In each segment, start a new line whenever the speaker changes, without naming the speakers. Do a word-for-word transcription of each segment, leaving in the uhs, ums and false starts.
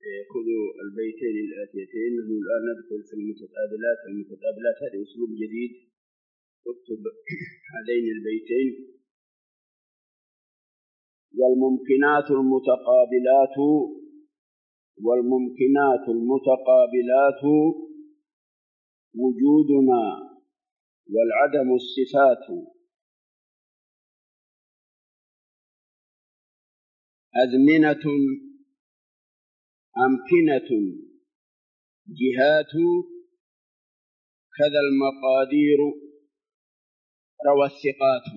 خذوا البيتين الآتيتين. نحن الآن ندخل في المتقابلات. المتقابلات هذه أسلوب جديد. اكتب هذين البيتين: والممكنات المتقابلات والممكنات المتقابلات وجودنا والعدم الصفات. أزمنة أمكنة جهات كذا المقادير روى الثقات.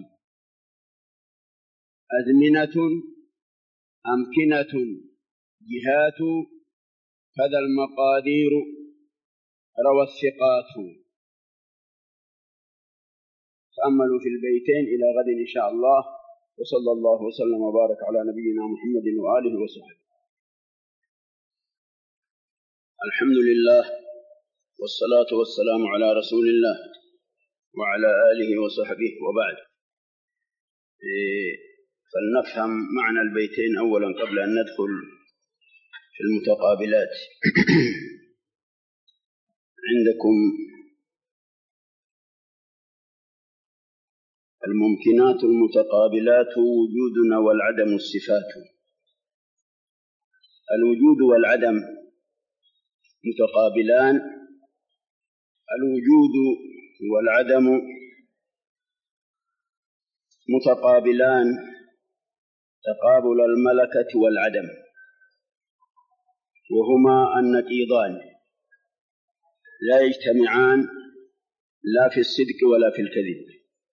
أزمنة أمكنة جهات كذا المقادير روى الثقات. تأملوا في البيتين إلى غد إن شاء الله. وصلى الله وسلم وبارك على نبينا محمد وآله وصحبه. الحمد لله والصلاة والسلام على رسول الله وعلى آله وصحبه وبعد. فلنفهم معنى البيتين أولا قبل أن ندخل في المتقابلات. عندكم الممكنات المتقابلات وجودنا والعدم الصفات. الوجود والعدم متقابلان. الوجود والعدم متقابلان تقابل الملكة والعدم، وهما النقيضان لا يجتمعان لا في الصدق ولا في الكذب،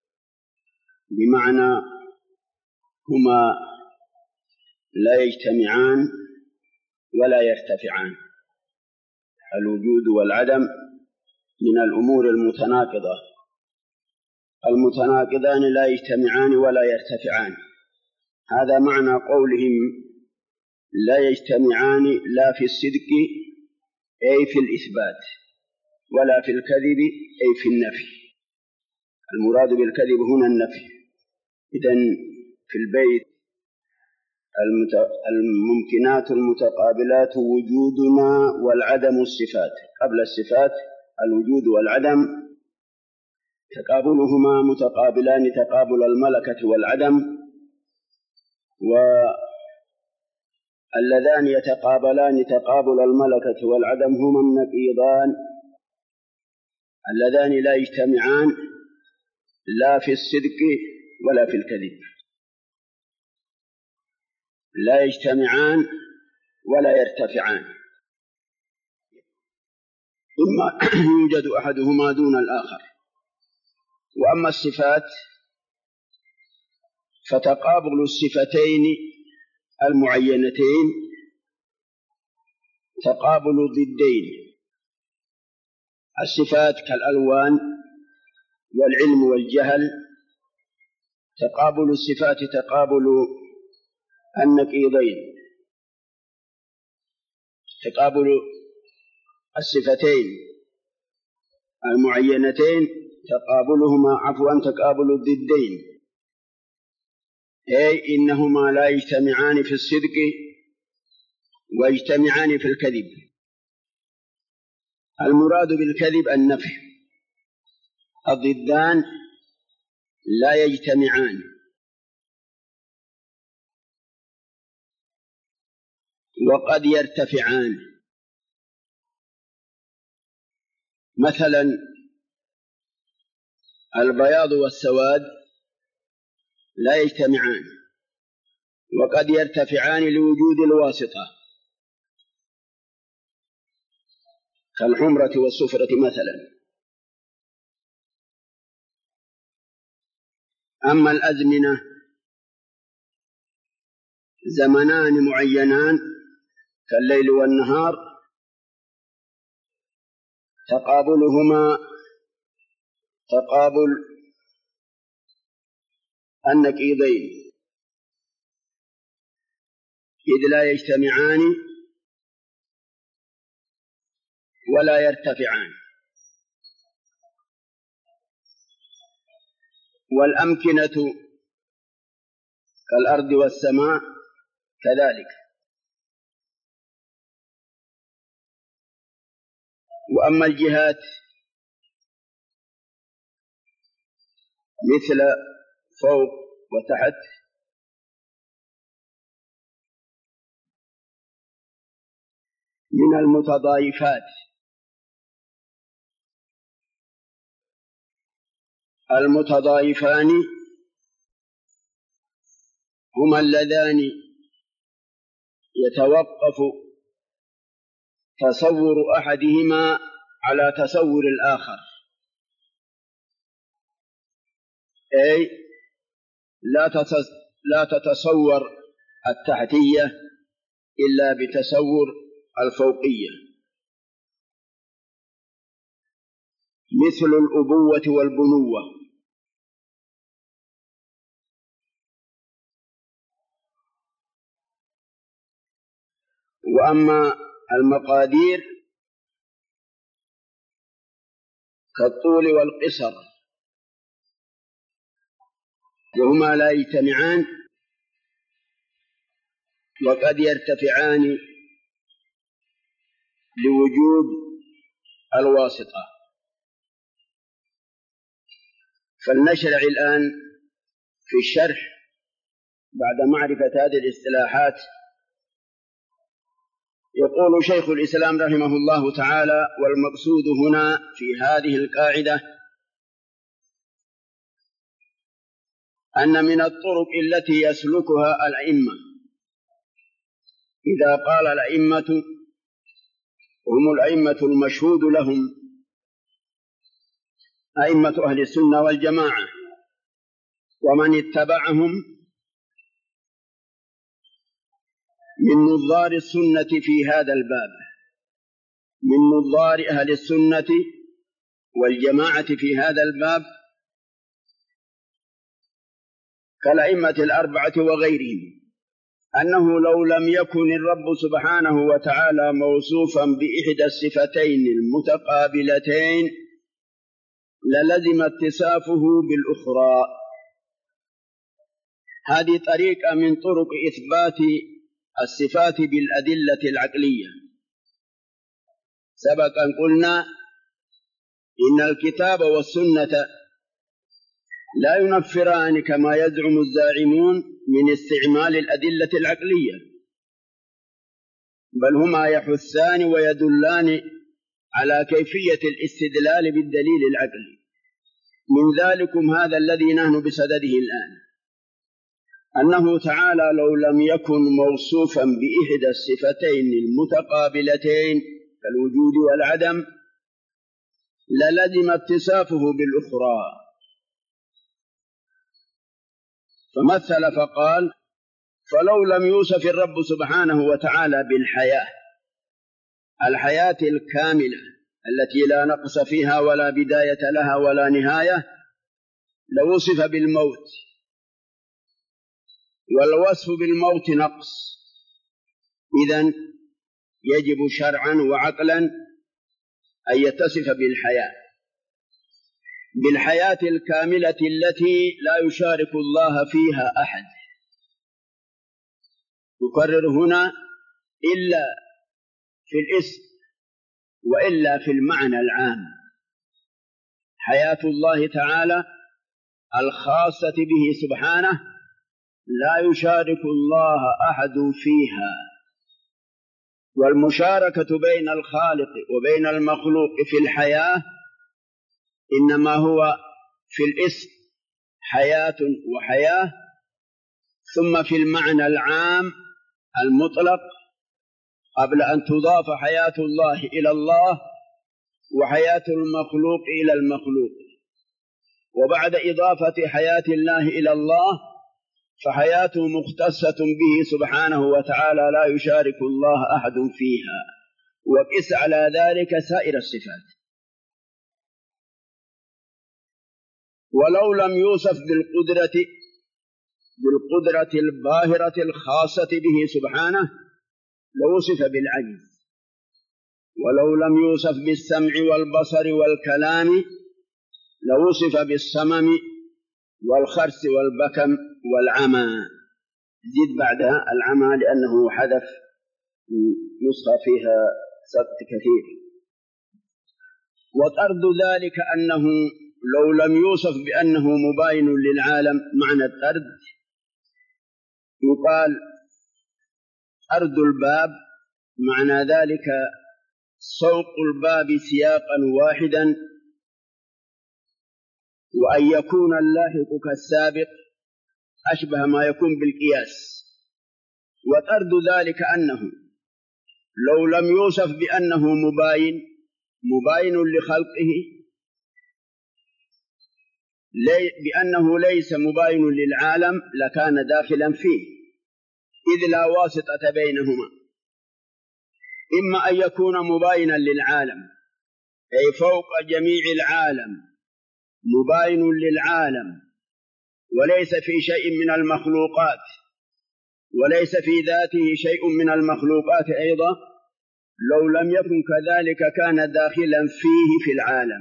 بمعنى هما لا يجتمعان ولا يرتفعان. الوجود والعدم من الأمور المتناقضة. المتناقضان لا يجتمعان ولا يرتفعان. هذا معنى قولهم لا يجتمعان لا في الصدق أي في الإثبات ولا في الكذب أي في النفي. المراد بالكذب هنا النفي. إذن في البيت الممكنات المتقابلات وجودنا والعدم الصفات. قبل الصفات الوجود والعدم تقابلهما متقابلان تقابل الملكة والعدم، واللذان يتقابلان تقابل الملكة والعدم هما النقيضان اللذان لا يجتمعان لا في الصدق ولا في الكذب. لا يجتمعان ولا يرتفعان، إما يوجد أحدهما دون الآخر. وأما الصفات فتقابل الصفتين المعينتين تقابل ضدين. الصفات كالألوان والعلم والجهل تقابل الصفات تقابل النقيضين. تقابل الصفتين المعينتين تقابلهما عفوا تقابل الضدين، أي إنهما لا يجتمعان في الصدق ويجتمعان في الكذب. المراد بالكذب النفي. الضدان لا يجتمعان، وقد يرتفعان. مثلا البياض والسواد لا يجتمعان، وقد يرتفعان لوجود الواسطة كالحمرة والصفرة مثلا. أما الأزمنة زمنان معينان كالليل والنهار تقابلهما تقابل النقيضين، إذ لا يجتمعان ولا يرتفعان. والأمكنة كالأرض والسماء كذلك وأما الجهات مثل فوق وتحت من المتضايفات. المتضايفان هما اللذان يتوقف تصور أحدهما على تصور الآخر، أي لا تتصور التحتية إلا بتصور الفوقية، مثل الأبوة والبنوة. وأما المقادير كالطول والقصر وهما لا يجتمعان، وقد يرتفعان لوجود الواسطة. فلنشرع الآن في الشرح بعد معرفة هذه الاصطلاحات. يقول شيخ الإسلام رحمه الله تعالى: والمقصود هنا في هذه القاعدة أن من الطرق التي يسلكها الأئمة، إذا قال الأئمة هم الأئمة المشهود لهم أئمة أهل السنة والجماعة ومن اتبعهم من نظار السنة في هذا الباب، من نظار أهل السنة والجماعة في هذا الباب كالأئمة الأربعة وغيرهم، أنه لو لم يكن الرب سبحانه وتعالى موصوفا بإحدى الصفتين المتقابلتين للزم اتصافه بالأخرى. هذه طريقة من طرق إثبات الصفات بالأدلة العقلية. سبق أن قلنا إن الكتاب والسنة لا ينفران كما يزعم الزاعمون من استعمال الأدلة العقلية، بل هما يحثان ويدلان على كيفية الاستدلال بالدليل العقلي. من ذلكم هذا الذي نحن بصدده الآن، أنه تعالى لو لم يكن موصوفا بإحدى الصفتين المتقابلتين كالوجود والعدم للزم اتصافه بالأخرى. فمثل فقال: فلو لم يوصف الرب سبحانه وتعالى بالحياة، الحياة الكاملة التي لا نقص فيها ولا بداية لها ولا نهاية، لوصف بالموت، والوصف بالموت نقص. إذن يجب شرعا وعقلا أن يتصف بالحياة، بالحياة الكاملة التي لا يشارك الله فيها أحد. نكرر هنا: إلا في الاسم وإلا في المعنى العام. حياة الله تعالى الخاصة به سبحانه لا يشارك الله أحد فيها، والمشاركة بين الخالق وبين المخلوق في الحياة إنما هو في الاسم حياة وحياة، ثم في المعنى العام المطلق قبل أن تضاف حياة الله إلى الله وحياة المخلوق إلى المخلوق، وبعد إضافة حياة الله إلى الله فحياته مختصة به سبحانه وتعالى لا يشارك الله أحد فيها. وقس على ذلك سائر الصفات. ولو لم يوصف بالقدرة بالقدرة الباهرة الخاصة به سبحانه لوصف بالعجز. ولو لم يوصف بالسمع والبصر والكلام لوصف بالصمم والخرس والبكم والعمى. زد بعدها العمى لأنه حذف نسخة فيها سقط كثير. وطرد ذلك أنه لو لم يوصف بأنه مباين للعالم، معنى الطرد يقال أرد الباب، معنى ذلك سوق الباب سياقا واحدا، وأن يكون اللاحق كالسابق أشبه ما يكون بالقياس. وطرد ذلك أنه لو لم يوصف بأنه مباين مباين لخلقه، لي بأنه ليس مباين للعالم لكان داخلا فيه، إذ لا واسطة بينهما. إما أن يكون مباينا للعالم أي فوق جميع العالم، مباين للعالم وليس في شيء من المخلوقات، وليس في ذاته شيء من المخلوقات أيضا، لو لم يكن كذلك كان داخلا فيه في العالم.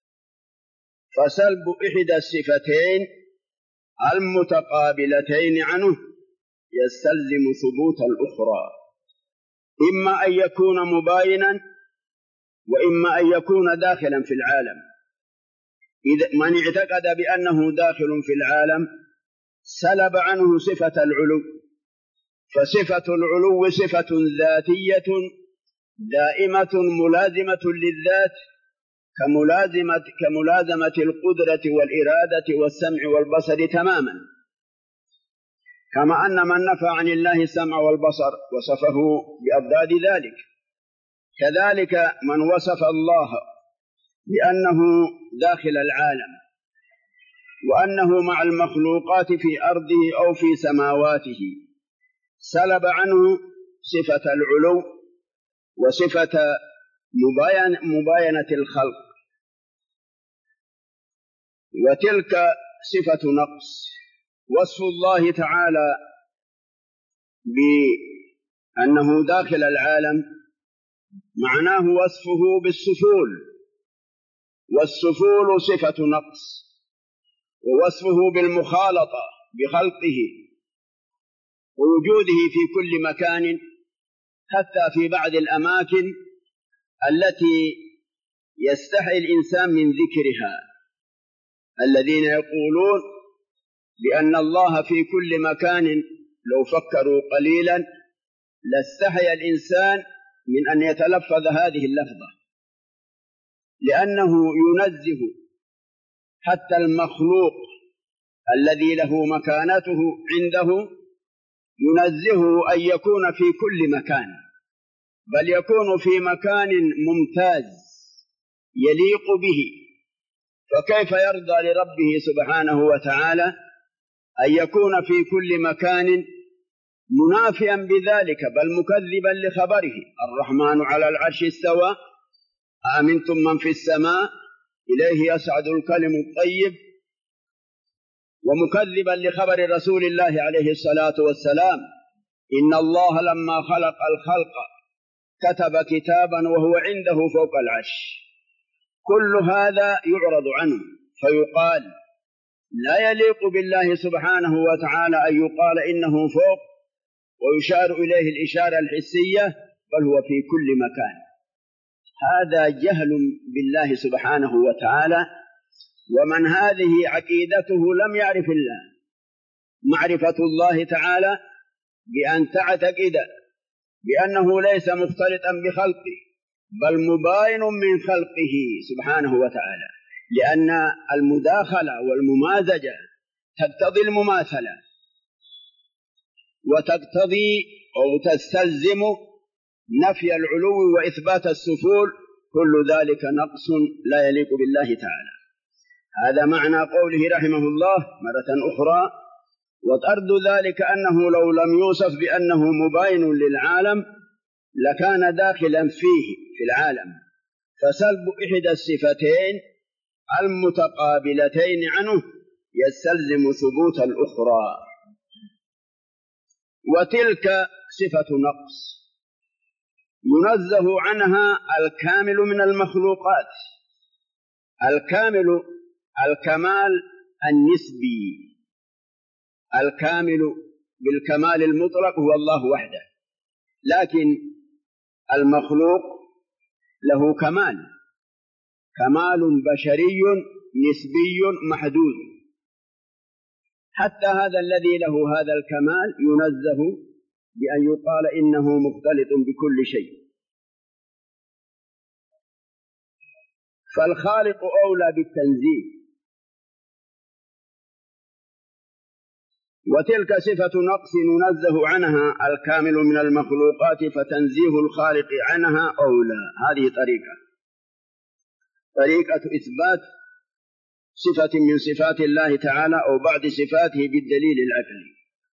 فسلب إحدى الصفتين المتقابلتين عنه يستلزم ثبوت الأخرى، إما أن يكون مباينا وإما أن يكون داخلا في العالم. إذا من اعتقد بأنه داخل في العالم سلب عنه صفة العلو، فصفة العلو صفة ذاتية دائمة ملازمة للذات، كملازمة, كملازمة القدرة والإرادة والسمع والبصر تماما. كما أن من نفى عن الله السمع والبصر وصفه بأضداد ذلك، كذلك من وصف الله بأنه داخل العالم وأنه مع المخلوقات في أرضه أو في سماواته سلب عنه صفة العلو وصفة مباين مباينة الخلق. وتلك صفة نقص. وصف الله تعالى بأنه داخل العالم معناه وصفه بالسفول، والسفول صفة نقص، ووصفه بالمخالطة بخلقه ووجوده في كل مكان، حتى في بعض الأماكن التي يستحي الإنسان من ذكرها، الذين يقولون بأن الله في كل مكان لو فكروا قليلا لاستحي الإنسان من أن يتلفظ هذه اللفظة، لأنه ينزه حتى المخلوق الذي له مكانته عنده، ينزهه أن يكون في كل مكان، بل يكون في مكان ممتاز يليق به. فكيف يرضى لربه سبحانه وتعالى أن يكون في كل مكان منافيا بذلك، بل مكذبا لخبره: الرحمن على العرش استوى آمنتم من في السماء إليه يصعد الكلم الطيب، ومكذبا لخبر رسول الله عليه الصلاة والسلام: إن الله لما خلق الخلق كتب كتابا وهو عنده فوق العرش. كل هذا يعرض عنه فيقال لا يليق بالله سبحانه وتعالى أن يقال إنه فوق ويشار إليه الإشارة الحسية، بل هو في كل مكان. هذا جهل بالله سبحانه وتعالى، ومن هذه عقيدته لم يعرف الله. معرفة الله تعالى بأن تعتقد بأنه ليس مختلطا بخلقه، بل مباين من خلقه سبحانه وتعالى، لأن المداخلة والممازجة تقتضي المماثلة، وتقتضي أو تستلزم نفي العلو وإثبات السفول. كل ذلك نقص لا يليق بالله تعالى. هذا معنى قوله رحمه الله مرة أخرى: وطرد ذلك أنه لو لم يوصف بأنه مباين للعالم لكان داخلا فيه في العالم. فسلب إحدى الصفتين المتقابلتين عنه يستلزم ثبوت الأخرى. وتلك صفة نقص ينزه عنها الكامل من المخلوقات. الكامل الكمال النسبي، الكامل بالكمال المطلق هو الله وحده، لكن المخلوق له كمال، كمال بشري نسبي محدود، حتى هذا الذي له هذا الكمال ينزه بأن يقال إنه مختلط بكل شيء. فالخالق أولى بالتنزيه، وتلك صفة نقص ننزه عنها الكامل من المخلوقات، فتنزيه الخالق عنها أولى. هذه طريقة طريقة إثبات صفة من صفات الله تعالى أو بعض صفاته بالدليل العقلي.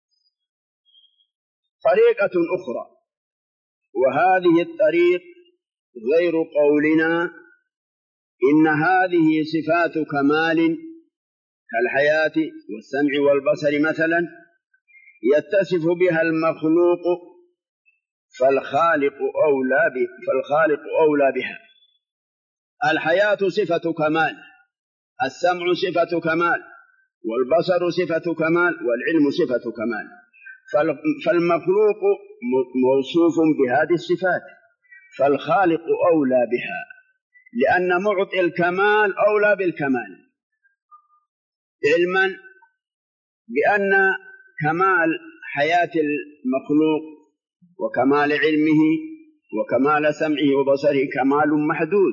طريقة أخرى، وهذه الطريق غير قولنا إن هذه صفات كمال كالحياة والسمع والبصر مثلا يتصف بها المخلوق، فالخالق أولى به فالخالق أولى بها. الحياة صفة كمال، السمع صفة كمال، والبصر صفة كمال، والعلم صفة كمال، فالمخلوق موصوف بهذه الصفات، فالخالق أولى بها، لأن معطي الكمال أولى بالكمال، علما بأن كمال حياة المخلوق وكمال علمه وكمال سمعه وبصره كمال محدود.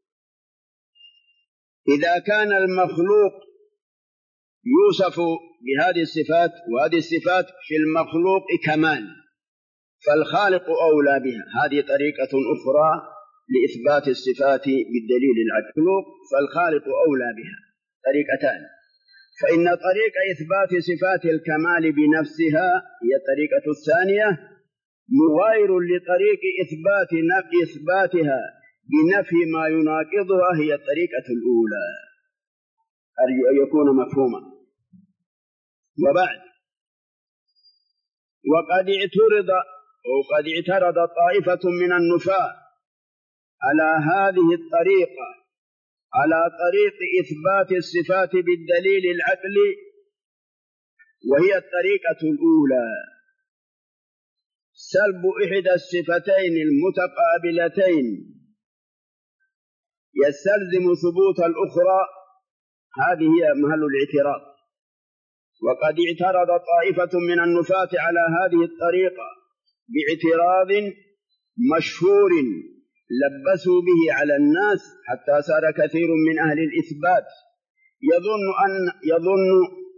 إذا كان المخلوق يوصف بهذه الصفات وهذه الصفات في المخلوق كمال، فالخالق أولى بها. هذه طريقة أخرى لإثبات الصفات بالدليل العقلي، فالخالق أولى بها. طريقتان، فإن طريق إثبات صفات الكمال بنفسها هي الطريقة الثانية، مغاير لطريق إثبات نفي إثباتها بنفي ما يناقضها هي الطريقة الأولى. أرجو أن يكون مفهوما. وبعد، وقد اعترض وقد اعترض طائفة من النفاة على هذه الطريقة على طريق إثبات الصفات بالدليل العقلي، وهي الطريقة الأولى، سلب إحدى الصفتين المتقابلتين يستلزم ثبوت الأخرى. هذه هي محل الاعتراض. وقد اعترض طائفة من النفاة على هذه الطريقة باعتراض مشهور لبسوا به على الناس، حتى صار كثير من أهل الإثبات يظن أن يظن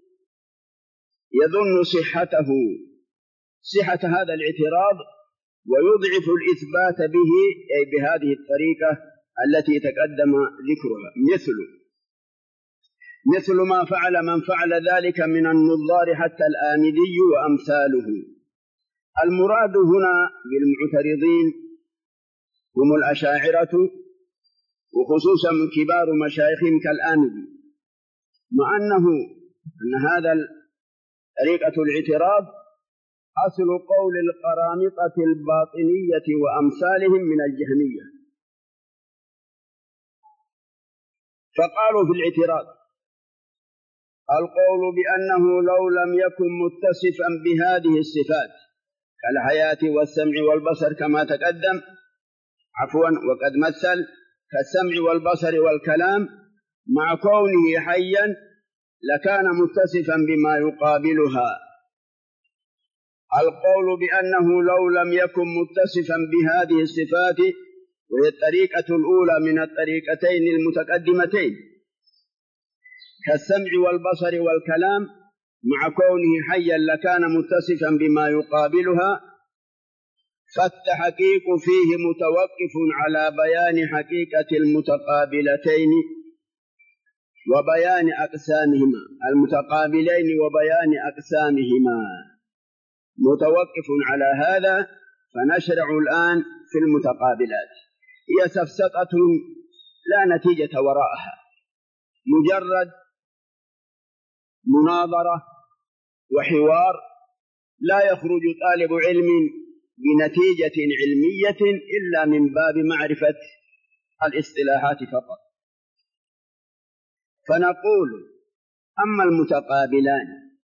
يظن صحته صحة هذا الاعتراض، ويضعف الإثبات به أي بهذه الطريقة التي تقدم ذكرها، مثل مثل ما فعل من فعل ذلك من النظار حتى الآمدي وأمثاله. المراد هنا بالمعترضين هم الأشاعرة، وخصوصا من كبار مشايخهم كالآمدي، مع أنه أن هذا طريقة الاعتراض أصل قول القرامطة الباطنية وأمثالهم من الجهمية. فقالوا في الاعتراض القول بأنه لو لم يكن متصفا بهذه الصفات كالحياة والسمع والبصر كما تقدم عفوا وقد مثل كالسمع والبصر والكلام، مع كونه حيا لكان متصفا بما يقابلها. القول بأنه لو لم يكن متصفا بهذه الصفات، وهي الطريقة الأولى من الطريقتين المتقدمتين كالسمع والبصر والكلام، مع كونه حيا لكان متصفا بما يقابلها، فالتحقيق فيه متوقف على بيان حقيقة المتقابلتين وبيان أقسامهما المتقابلين وبيان أقسامهما، متوقف على هذا. فنشرع الآن في المتقابلات، هي سفسطة لا نتيجة وراءها، مجرد مناظرة وحوار، لا يخرج طالب علم بنتيجة علمية إلا من باب معرفة الاصطلاحات فقط. فنقول أما المتقابلان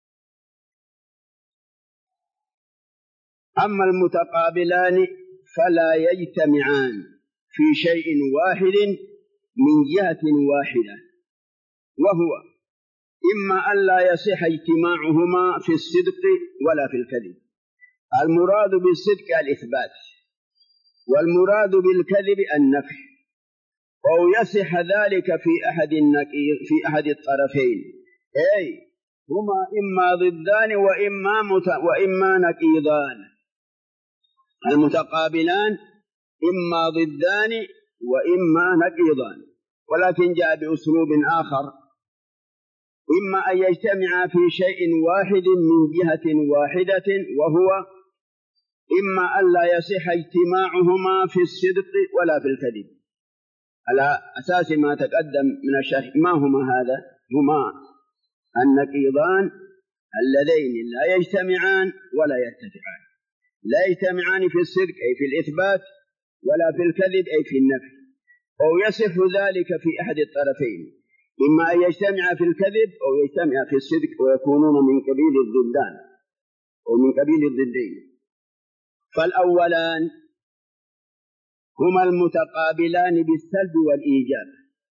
أما المتقابلان فلا يجتمعان في شيء واحد من جهة واحدة، وهو إما أن لا يصح اجتماعهما في الصدق ولا في الكذب. المراد بالصدق الإثبات، والمراد بالكذب النفي، أو يصح ذلك في أحد النقيض في أحد الطرفين، أي هما إما ضدان وإما مت... وإما نقيضان. المتقابلان إما ضدان وإما نقيضان، ولكن جاء بأسلوب آخر، إما أن يجتمع في شيء واحد من جهة واحدة، وهو إما أن لا يصح اجتماعهما في الصدق ولا في الكذب، على أساس ما تقدم من الشرح. ما هما هذا؟ هما النقيضان اللذين لا يجتمعان ولا يرتفعان، لا يجتمعان في الصدق أي في الإثبات، ولا في الكذب أي في النفي، أو يصح ذلك في أحد الطرفين، إما أن يجتمع في الكذب أو يجتمع في الصدق، ويكونون من قبيل الضدان أو من قبيل الضدين. فالأولان هما المتقابلان بالسلب والإيجاب،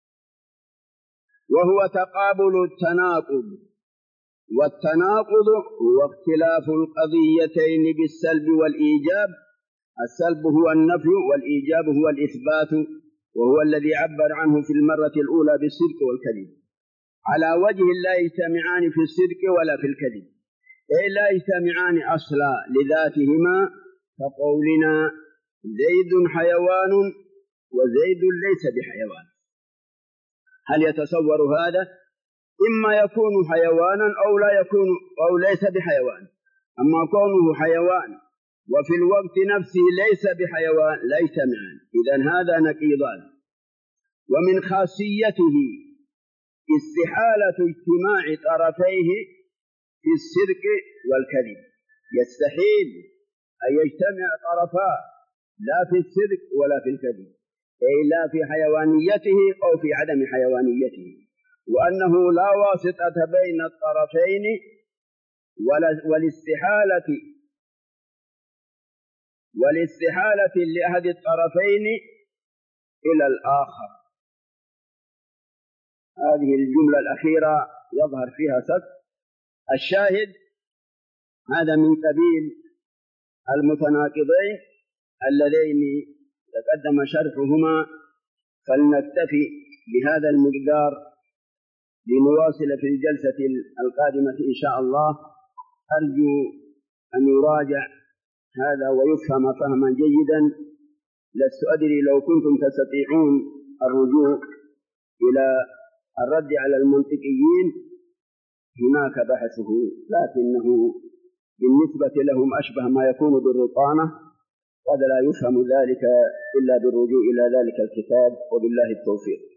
وهو تقابل التناقض، والتناقض هو اختلاف القضيتين بالسلب والإيجاب. السلب هو النفي والإيجاب هو الإثبات، وهو الذي عبر عنه في المرة الأولى بالصدق والكذب، على وجه لا يجتمعان في الصدق ولا في الكذب، أي لا يجتمعان أصلا لذاتهما، كقولنا زيد حيوان وزيد ليس بحيوان. هل يتصور هذا؟ إما يكون حيوانا أو لا يكون أو ليس بحيوان. أما كونه حيوان وفي الوقت نفسه ليس بحيوان لا يجتمعان، إذن هذا نقيضان. ومن خاصيته استحالة اجتماع طرفيه في الصدق والكذب، يستحيل أن يجتمع طرفا لا في الصدق ولا في الكذب، أي لا في حيوانيته أو في عدم حيوانيته، وأنه لا واسطة بين الطرفين، والاستحالة والاستحالة لأحد الطرفين إلى الآخر. هذه الجملة الأخيرة يظهر فيها سك. الشاهد هذا من قبيل المتناقضين اللذين تقدم شرحهما، فلنكتفي بهذا المقدار لنواصل في الجلسة القادمة إن شاء الله. أرجو أن يراجع هذا ويفهم فهما جيدا. لست أدري لو كنتم تستطيعون الرجوع إلى الرد على المنطقيين هناك بحثه، لكنه بالنسبة لهم أشبه ما يكون بالرطانة، قد لا يفهم ذلك إلا بالرجوع إلى ذلك الكتاب، وبالله التوفيق.